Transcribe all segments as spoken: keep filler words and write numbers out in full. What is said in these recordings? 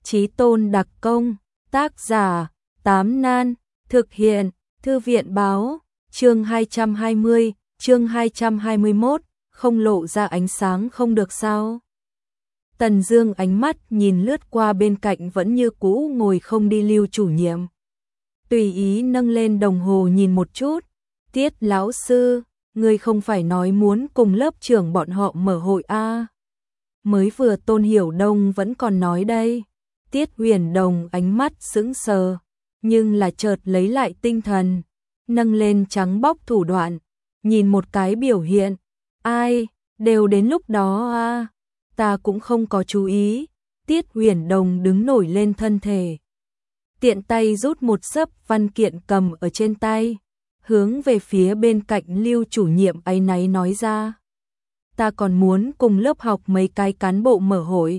Chí tôn đặc công, tác giả, Tám Nan, thực hiện, Thư viện báo, chương hai trăm hai mươi, chương hai trăm hai mươi mốt, không lộ ra ánh sáng không được sao. Tần Dương ánh mắt nhìn lướt qua bên cạnh vẫn như cũ ngồi không đi Lưu chủ nhiệm. Tùy ý nâng lên đồng hồ nhìn một chút, Tiết lão sư, ngươi không phải nói muốn cùng lớp trưởng bọn họ mở hội a? À? Mới vừa Tôn Hiểu Đông vẫn còn nói đây. Tiết Huyền Đồng ánh mắt sững sờ, nhưng là chợt lấy lại tinh thần, nâng lên trắng bóc thủ đoạn, nhìn một cái biểu hiện, ai, đều đến lúc đó a, à? Ta cũng không có chú ý. Tiết Huyền Đồng đứng nổi lên thân thể, tiện tay rút một xấp văn kiện cầm ở trên tay, hướng về phía bên cạnh Lưu chủ nhiệm áy náy nói ra. Ta còn muốn cùng lớp học mấy cái cán bộ mở hội.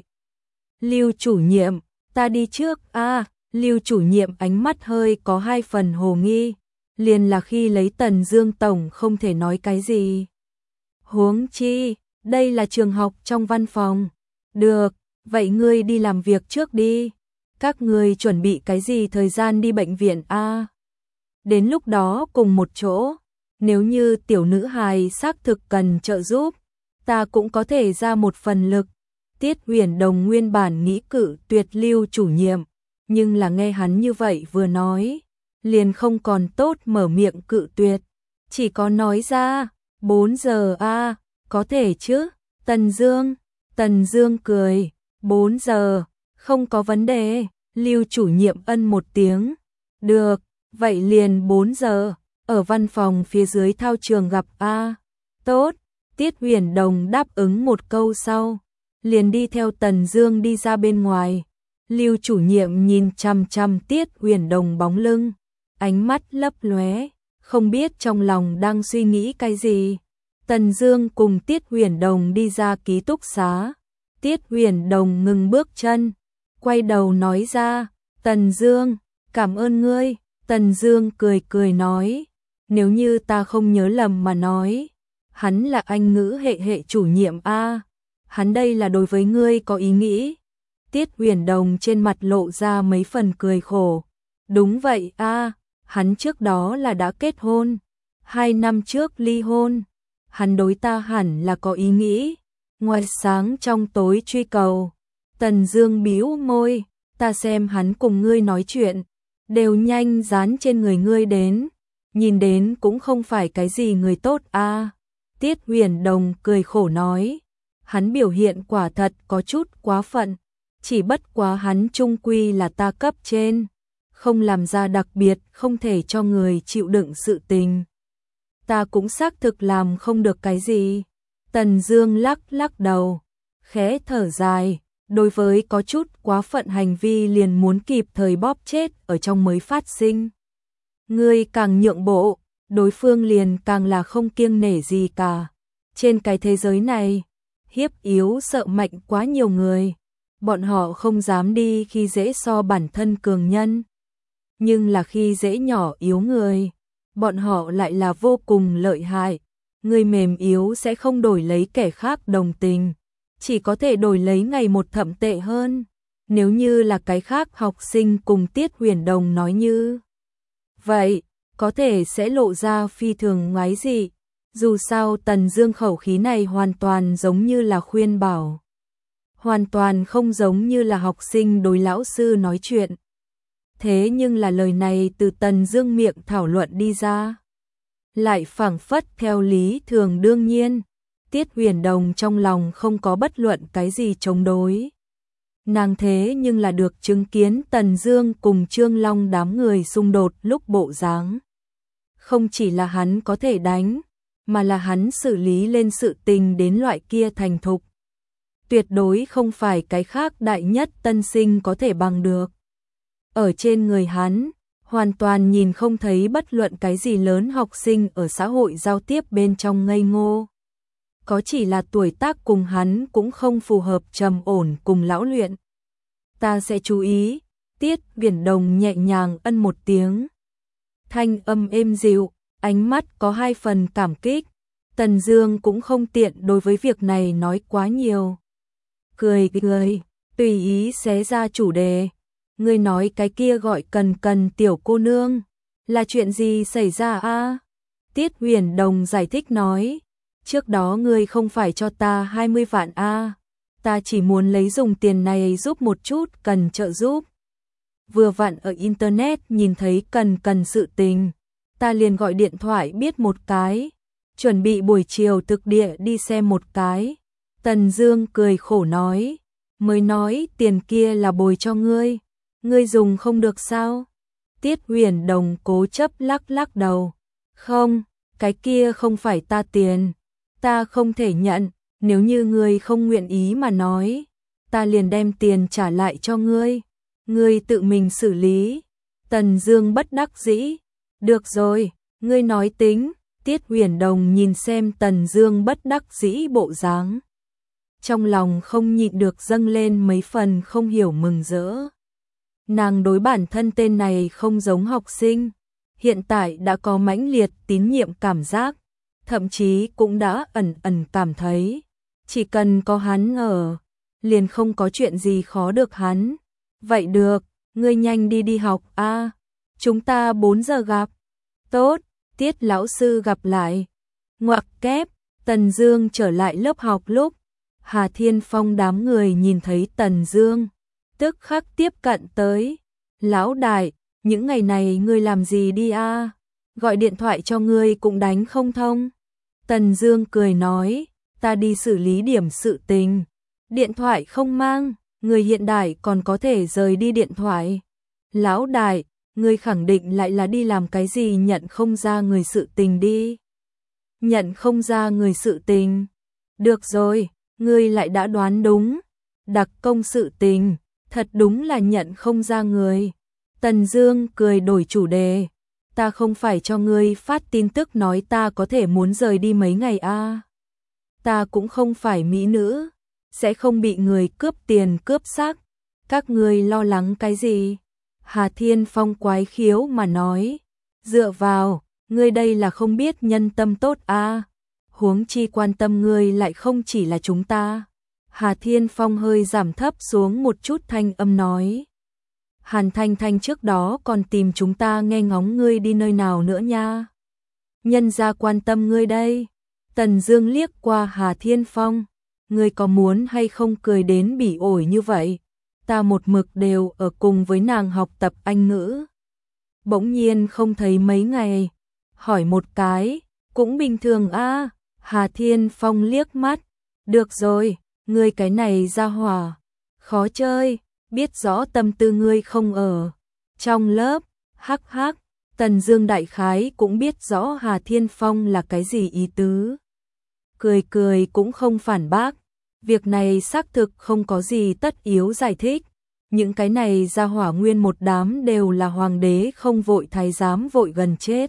Lưu chủ nhiệm, ta đi trước a. À, Lưu chủ nhiệm ánh mắt hơi có hai phần hồ nghi, liền là khi lấy Tần Dương tổng không thể nói cái gì. Huống chi, đây là trường học trong văn phòng. Được, vậy ngươi đi làm việc trước đi. Các ngươi chuẩn bị cái gì thời gian đi bệnh viện a? À? Đến lúc đó cùng một chỗ, nếu như tiểu nữ hài xác thực cần trợ giúp, ta cũng có thể ra một phần lực. Tiết Huyền Đồng nguyên bản nghĩ cự tuyệt Lưu chủ nhiệm, nhưng là nghe hắn như vậy vừa nói, liền không còn tốt mở miệng cự tuyệt, chỉ có nói ra, bốn giờ a, à, có thể chứ? Tần Dương, Tần Dương cười, bốn giờ, không có vấn đề. Lưu chủ nhiệm ân một tiếng, được, vậy liền bốn giờ, ở văn phòng phía dưới thao trường gặp a. À, tốt. Tiết Huyền Đồng đáp ứng một câu sau, liền đi theo Tần Dương đi ra bên ngoài. Lưu chủ nhiệm nhìn chằm chằm Tiết Huyền Đồng bóng lưng, ánh mắt lấp lóe, không biết trong lòng đang suy nghĩ cái gì. Tần Dương cùng Tiết Huyền Đồng đi ra ký túc xá. Tiết Huyền Đồng ngừng bước chân, quay đầu nói ra, Tần Dương, cảm ơn ngươi. Tần Dương cười cười nói, nếu như ta không nhớ lầm mà nói, hắn là Anh ngữ hệ hệ chủ nhiệm a. Hắn đây là đối với ngươi có ý nghĩ. Tiết Huyền Đồng trên mặt lộ ra mấy phần cười khổ. Đúng vậy a, hắn trước đó là đã kết hôn, hai năm trước ly hôn. Hắn đối ta hẳn là có ý nghĩ, ngoài sáng trong tối truy cầu. Tần Dương bĩu môi, ta xem hắn cùng ngươi nói chuyện, đều nhanh dán trên người ngươi đến, nhìn đến cũng không phải cái gì người tốt a. Tiết Huyền Đồng cười khổ nói, hắn biểu hiện quả thật có chút quá phận, chỉ bất quá hắn chung quy là ta cấp trên, không làm ra đặc biệt không thể cho người chịu đựng sự tình. Ta cũng xác thực làm không được cái gì. Tần Dương lắc lắc đầu, khẽ thở dài, đối với có chút quá phận hành vi liền muốn kịp thời bóp chết ở trong mới phát sinh. Ngươi càng nhượng bộ, đối phương liền càng là không kiêng nể gì cả. Trên cái thế giới này, hiếp yếu sợ mạnh quá nhiều người, bọn họ không dám đi khi dễ so bản thân cường nhân. Nhưng là khi dễ nhỏ yếu người, bọn họ lại là vô cùng lợi hại. Người mềm yếu sẽ không đổi lấy kẻ khác đồng tình, chỉ có thể đổi lấy ngày một thậm tệ hơn. Nếu như là cái khác học sinh cùng Tiết Huyền Đồng nói như vậy, có thể sẽ lộ ra phi thường ngoái dị. Dù sao Tần Dương khẩu khí này hoàn toàn giống như là khuyên bảo, hoàn toàn không giống như là học sinh đối lão sư nói chuyện. Thế nhưng là lời này từ Tần Dương miệng thảo luận đi ra, lại phảng phất theo lý thường đương nhiên. Tiết Huyền Đồng trong lòng không có bất luận cái gì chống đối. Nàng thế nhưng là được chứng kiến Tần Dương cùng Trương Long đám người xung đột lúc bộ dáng. Không chỉ là hắn có thể đánh, mà là hắn xử lý lên sự tình đến loại kia thành thục. Tuyệt đối không phải cái khác đại nhất tân sinh có thể bằng được. Ở trên người hắn, hoàn toàn nhìn không thấy bất luận cái gì lớn học sinh ở xã hội giao tiếp bên trong ngây ngô. Có chỉ là tuổi tác cùng hắn cũng không phù hợp trầm ổn cùng lão luyện. Ta sẽ chú ý. Tiết Huyền Đồng nhẹ nhàng ân một tiếng, thanh âm êm dịu, ánh mắt có hai phần cảm kích. Tần Dương cũng không tiện đối với việc này nói quá nhiều. Cười cười, tùy ý xé ra chủ đề. Ngươi nói cái kia gọi Cần Cần tiểu cô nương, là chuyện gì xảy ra a? Tiết Huyền Đồng giải thích nói, trước đó ngươi không phải cho ta hai mươi vạn a, ta chỉ muốn lấy dùng tiền này giúp một chút cần trợ giúp. Vừa vặn ở internet nhìn thấy Cần Cần sự tình, ta liền gọi điện thoại biết một cái, chuẩn bị buổi chiều thực địa đi xem một cái. Tần Dương cười khổ nói, mới nói tiền kia là bồi cho ngươi, ngươi dùng không được sao? Tiết Huyền Đồng cố chấp lắc lắc đầu, không, cái kia không phải ta tiền, ta không thể nhận, nếu như ngươi không nguyện ý mà nói, ta liền đem tiền trả lại cho ngươi, ngươi tự mình xử lý. Tần Dương bất đắc dĩ, được rồi, ngươi nói tính. Tiết Huyền Đồng nhìn xem Tần Dương bất đắc dĩ bộ dáng, trong lòng không nhịn được dâng lên mấy phần không hiểu mừng rỡ. Nàng đối bản thân tên này không giống học sinh, hiện tại đã có mãnh liệt tín nhiệm cảm giác, thậm chí cũng đã ẩn ẩn cảm thấy, chỉ cần có hắn ở, liền không có chuyện gì khó được hắn. Vậy được, ngươi nhanh đi đi học a, chúng ta bốn giờ gặp. Tốt, Tiết lão sư gặp lại. Ngoặc kép, Tần Dương trở lại lớp học lúc, Hà Thiên Phong đám người nhìn thấy Tần Dương, tức khắc tiếp cận tới. Lão đại, những ngày này ngươi làm gì đi a? Gọi điện thoại cho ngươi cũng đánh không thông. Tần Dương cười nói, ta đi xử lý điểm sự tình. Điện thoại không mang, người hiện đại còn có thể rời đi điện thoại. Lão đại, ngươi khẳng định lại là đi làm cái gì nhận không ra người sự tình đi. Nhận không ra người sự tình. Được rồi, ngươi lại đã đoán đúng. Đặc công sự tình, thật đúng là nhận không ra người. Tần Dương cười đổi chủ đề. Ta không phải cho ngươi phát tin tức nói ta có thể muốn rời đi mấy ngày a. À. Ta cũng không phải mỹ nữ, sẽ không bị người cướp tiền cướp xác. Các ngươi lo lắng cái gì? Hà Thiên Phong quái khiếu mà nói, dựa vào, ngươi đây là không biết nhân tâm tốt a, à. Huống chi quan tâm ngươi lại không chỉ là chúng ta. Hà Thiên Phong hơi giảm thấp xuống một chút thanh âm nói, Hàn Thanh Thanh trước đó còn tìm chúng ta nghe ngóng ngươi đi nơi nào nữa nha. Nhân gia quan tâm ngươi đây. Tần Dương liếc qua Hà Thiên Phong, ngươi có muốn hay không cười đến bỉ ổi như vậy? Ta một mực đều ở cùng với nàng học tập Anh ngữ. Bỗng nhiên không thấy mấy ngày, hỏi một cái, cũng bình thường a. À. Hà Thiên Phong liếc mắt, được rồi, ngươi cái này ra hỏa, khó chơi, biết rõ tâm tư ngươi không ở trong lớp, hắc hắc. Tần Dương đại khái cũng biết rõ Hà Thiên Phong là cái gì ý tứ. Cười cười cũng không phản bác. Việc này xác thực không có gì tất yếu giải thích. Những cái này ra hỏa nguyên một đám đều là hoàng đế không vội thái giám vội gần chết.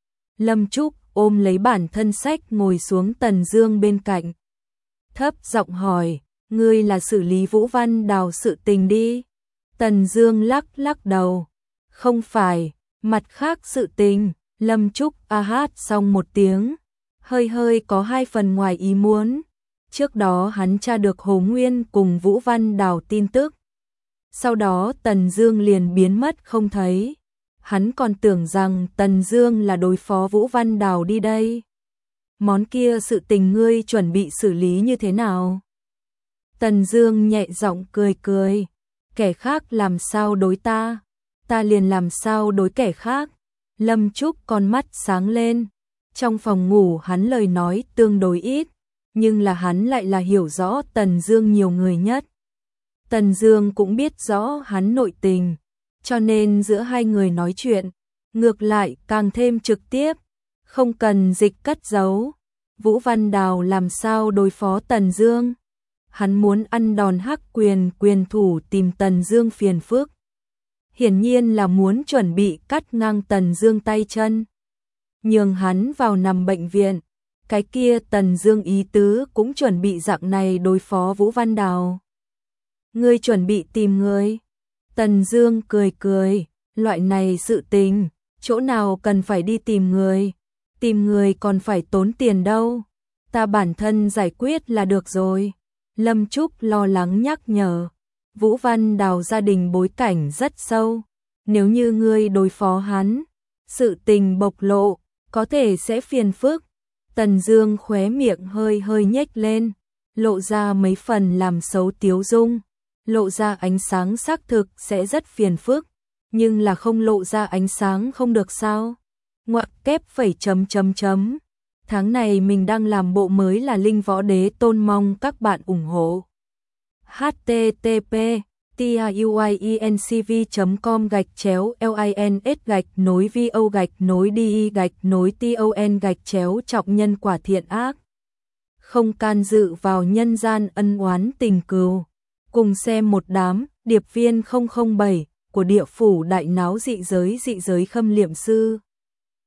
Lâm Trúc ôm lấy bản thân sách ngồi xuống Tần Dương bên cạnh. Thấp giọng hỏi, ngươi là xử lý Vũ Văn Đào sự tình đi. Tần Dương lắc lắc đầu. Không phải, mặt khác sự tình. Lâm Trúc a hát xong một tiếng, hơi hơi có hai phần ngoài ý muốn. Trước đó hắn tra được Hồ Nguyên cùng Vũ Văn Đào tin tức. Sau đó Tần Dương liền biến mất không thấy. Hắn còn tưởng rằng Tần Dương là đối phó Vũ Văn Đào đi đây. Món kia sự tình ngươi chuẩn bị xử lý như thế nào? Tần Dương nhẹ giọng cười cười. Kẻ khác làm sao đối ta, ta liền làm sao đối kẻ khác. Lâm Trúc con mắt sáng lên. Trong phòng ngủ hắn lời nói tương đối ít, nhưng là hắn lại là hiểu rõ Tần Dương nhiều người nhất. Tần Dương cũng biết rõ hắn nội tình, cho nên giữa hai người nói chuyện, ngược lại càng thêm trực tiếp, không cần dịch cất giấu. Vũ Văn Đào làm sao đối phó Tần Dương? Hắn muốn ăn đòn hắc quyền quyền thủ tìm Tần Dương phiền phức. Hiển nhiên là muốn chuẩn bị cắt ngang Tần Dương tay chân, nhường hắn vào nằm bệnh viện. Cái kia Tần Dương ý tứ cũng chuẩn bị dạng này đối phó Vũ Văn Đào. Ngươi chuẩn bị tìm người? Tần Dương cười cười, loại này sự tình, chỗ nào cần phải đi tìm người, tìm người còn phải tốn tiền đâu, ta bản thân giải quyết là được rồi. Lâm Trúc lo lắng nhắc nhở. Vũ Văn Đào gia đình bối cảnh rất sâu, nếu như ngươi đối phó hắn, sự tình bộc lộ, có thể sẽ phiền phức. Tần Dương khóe miệng hơi hơi nhếch lên, lộ ra mấy phần làm xấu tiếu dung, lộ ra ánh sáng xác thực sẽ rất phiền phức, nhưng là không lộ ra ánh sáng không được sao? Ngoặc kép phẩy chấm chấm chấm. Tháng này mình đang làm bộ mới là Linh Võ Đế Tôn, mong các bạn ủng hộ. h t t p tuincv chấm com gạch chéo lins gạch nối vo gạch nối đi gạch nối ton gạch chéo trọng nhân quả thiện ác. Không can dự vào nhân gian ân oán tình cừu. Cùng xem một đám điệp viên không không bảy của địa phủ đại náo dị giới dị giới Khâm Liệm Sư.